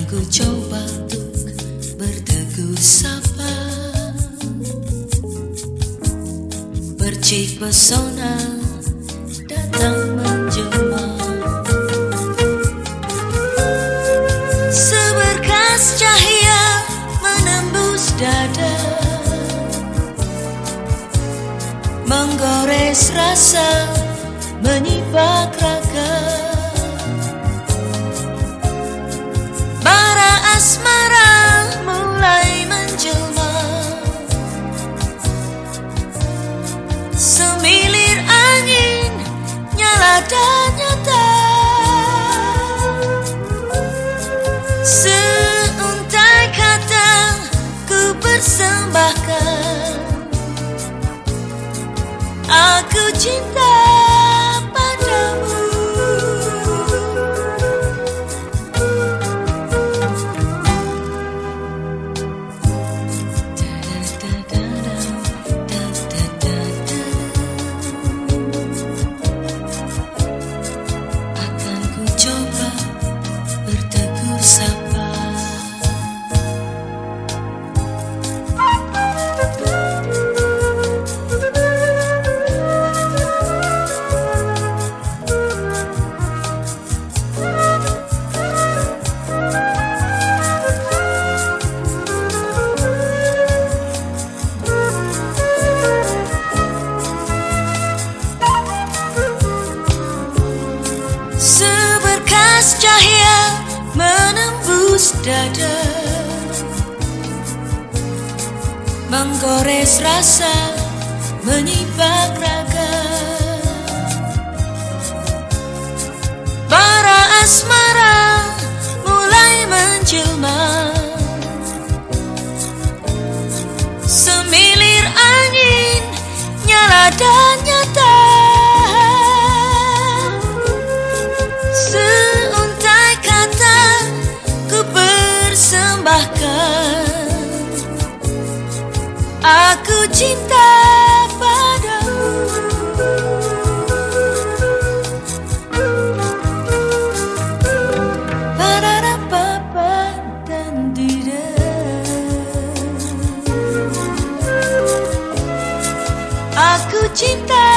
Ku coba untuk bertegur sapa, percik pesona datang menjelma, seberkas cahaya menembus dada, menggores rasa, menyibak raga. Asmara mulai menjelma, semilir angin nyala dan nyata, seuntai kata ku persembahkan. Aku cinta padamu. Seberkas cahaya menembus dada, menggores rasa, menyibak raga. Bara asmara mulai menjelma, semilir angin nyala dan nyata, seuntai kata ku persembahkan. Aku cinta padamu. Pararapapa dan tidak. Aku cinta